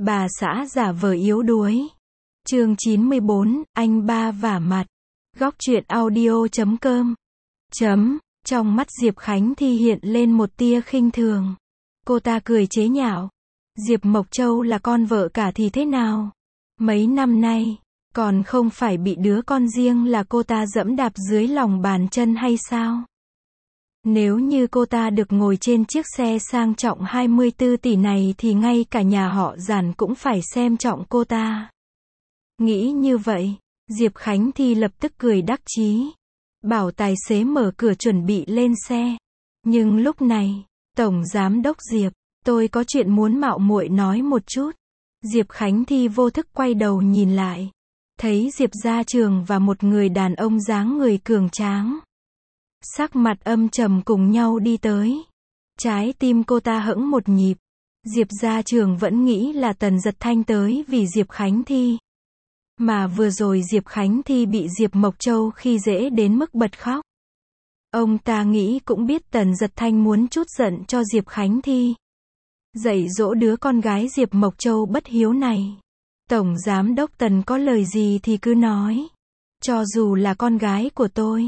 Bà xã giả vờ yếu đuối. Chương 94, anh ba vả mặt. Góc truyện audio.com. Trong mắt Diệp Khánh Thi hiện lên một tia khinh thường. Cô ta cười chế nhạo. Diệp Mộc Châu là con vợ cả thì thế nào? Mấy năm nay, còn không phải bị đứa con riêng là cô ta dẫm đạp dưới lòng bàn chân hay sao? Nếu như cô ta được ngồi trên chiếc xe sang trọng 24 tỷ này thì ngay cả nhà họ Giản cũng phải xem trọng cô ta. Nghĩ như vậy, Diệp Khánh Thi lập tức cười đắc chí. Bảo tài xế mở cửa chuẩn bị lên xe. Nhưng lúc này, Tổng Giám đốc Diệp, tôi có chuyện muốn mạo muội nói một chút. Diệp Khánh Thi vô thức quay đầu nhìn lại. Thấy Diệp Gia Trường và một người đàn ông dáng người cường tráng. Sắc mặt âm trầm cùng nhau đi tới. Trái tim cô ta hững một nhịp. Diệp Gia Trường vẫn nghĩ là Tần Dật Thanh tới vì Diệp Khánh Thi. Mà vừa rồi Diệp Khánh Thi bị Diệp Mộc Châu khi dễ đến mức bật khóc. Ông ta nghĩ cũng biết Tần Dật Thanh muốn trút giận cho Diệp Khánh Thi. Dạy dỗ đứa con gái Diệp Mộc Châu bất hiếu này. Tổng Giám đốc Tần có lời gì thì cứ nói. Cho dù là con gái của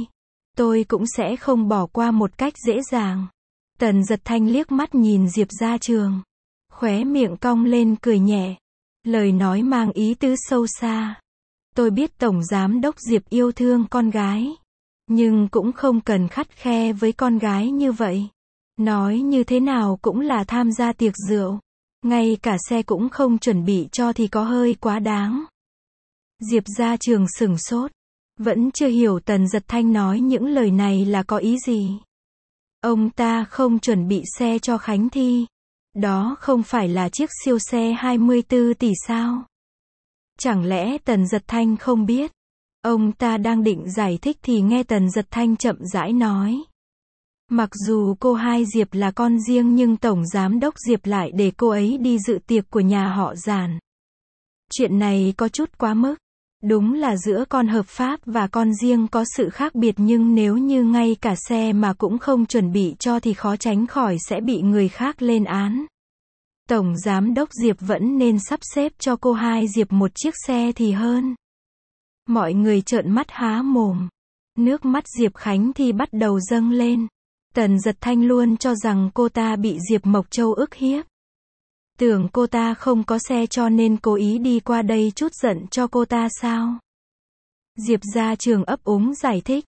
tôi cũng sẽ không bỏ qua một cách dễ dàng. Tần Dật Thanh liếc mắt nhìn Diệp Gia Trường. Khóe miệng cong lên cười nhẹ. Lời nói mang ý tứ sâu xa. Tôi biết Tổng Giám đốc Diệp yêu thương con gái. Nhưng cũng không cần khắt khe với con gái như vậy. Nói như thế nào cũng là tham gia tiệc rượu. Ngay cả xe cũng không chuẩn bị cho thì có hơi quá đáng. Diệp Gia Trường sửng sốt. Vẫn chưa hiểu Tần Dật Thanh nói những lời này là có ý gì. Ông ta không chuẩn bị xe cho Khánh Thi. Đó không phải là chiếc siêu xe 24 tỷ sao? Chẳng lẽ Tần Dật Thanh không biết? Ông ta đang định giải thích thì nghe Tần Dật Thanh chậm rãi nói. Mặc dù cô hai Diệp là con riêng nhưng Tổng Giám đốc Diệp lại để cô ấy đi dự tiệc của nhà họ Giản. Chuyện này có chút quá mức. Đúng là giữa con hợp pháp và con riêng có sự khác biệt nhưng nếu như ngay cả xe mà cũng không chuẩn bị cho thì khó tránh khỏi sẽ bị người khác lên án. Tổng Giám đốc Diệp vẫn nên sắp xếp cho cô hai Diệp một chiếc xe thì hơn. Mọi người trợn mắt há mồm. Nước mắt Diệp Khánh Thi bắt đầu dâng lên. Tần Dật Thanh luôn cho rằng cô ta bị Diệp Mộc Châu ức hiếp. Tưởng cô ta không có xe cho nên cố ý đi qua đây trút giận cho cô ta sao? Diệp Gia Trường ấp úng giải thích.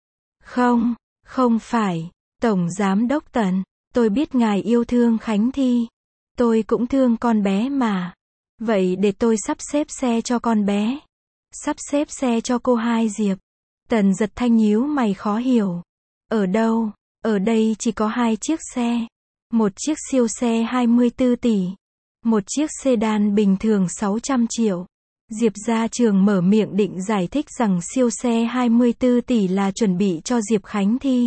Không phải, Tổng Giám đốc Tần, tôi biết ngài yêu thương Khánh Thi. Tôi cũng thương con bé mà. Vậy để tôi sắp xếp xe cho con bé. Sắp xếp xe cho cô hai Diệp. Tần Dật Thanh nhíu mày khó hiểu. Ở đâu? Ở đây chỉ có hai chiếc xe. Một chiếc siêu xe 24 tỷ. Một chiếc sedan bình thường 600 triệu. Diệp Gia Trường mở miệng định giải thích rằng siêu xe 24 tỷ là chuẩn bị cho Diệp Khánh Thi.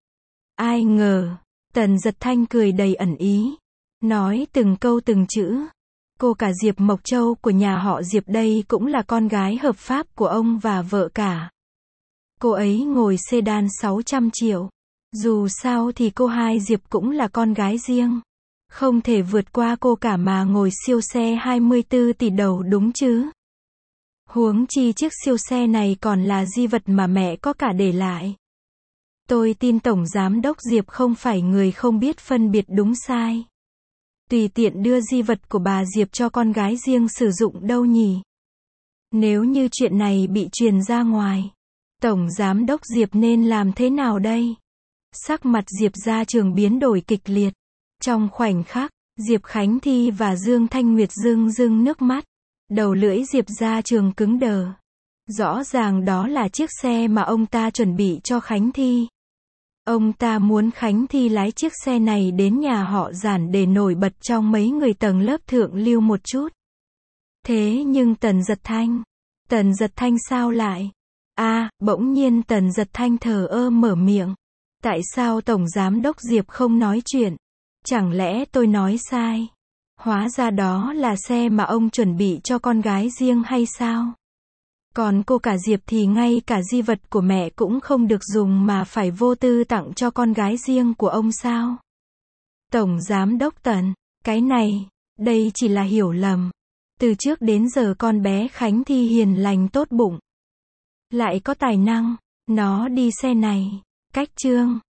Ai ngờ, Tần Dật Thanh cười đầy ẩn ý. Nói từng câu từng chữ. Cô cả Diệp Mộc Châu của nhà họ Diệp đây cũng là con gái hợp pháp của ông và vợ cả. Cô ấy ngồi sedan 600 triệu. Dù sao thì cô hai Diệp cũng là con gái riêng. Không thể vượt qua cô cả mà ngồi siêu xe 24 tỷ đầu đúng chứ. Huống chi chiếc siêu xe này còn là di vật mà mẹ có cả để lại. Tôi tin Tổng Giám đốc Diệp không phải người không biết phân biệt đúng sai. Tùy tiện đưa di vật của bà Diệp cho con gái riêng sử dụng đâu nhỉ? Nếu như chuyện này bị truyền ra ngoài, Tổng Giám đốc Diệp nên làm thế nào đây? Sắc mặt Diệp Gia Trường biến đổi kịch liệt. Trong khoảnh khắc, Diệp Khánh Thi và Dương Thanh Nguyệt rưng nước mắt. Đầu lưỡi Diệp Gia Trường cứng đờ. Rõ ràng đó là chiếc xe mà ông ta chuẩn bị cho Khánh Thi. Ông ta muốn Khánh Thi lái chiếc xe này đến nhà họ Giản để nổi bật trong mấy người tầng lớp thượng lưu một chút. Thế nhưng Tần Dật Thanh sao lại? Bỗng nhiên Tần Dật Thanh thờ ơ mở miệng. Tại sao Tổng Giám đốc Diệp không nói chuyện? Chẳng lẽ tôi nói sai? Hóa ra đó là xe mà ông chuẩn bị cho con gái riêng hay sao? Còn cô cả Diệp thì ngay cả di vật của mẹ cũng không được dùng mà phải vô tư tặng cho con gái riêng của ông sao? Tổng Giám đốc Tần, cái này, đây chỉ là hiểu lầm. Từ trước đến giờ con bé Khánh Thi hiền lành tốt bụng. Lại có tài năng. Nó đi xe này. Cách Trương.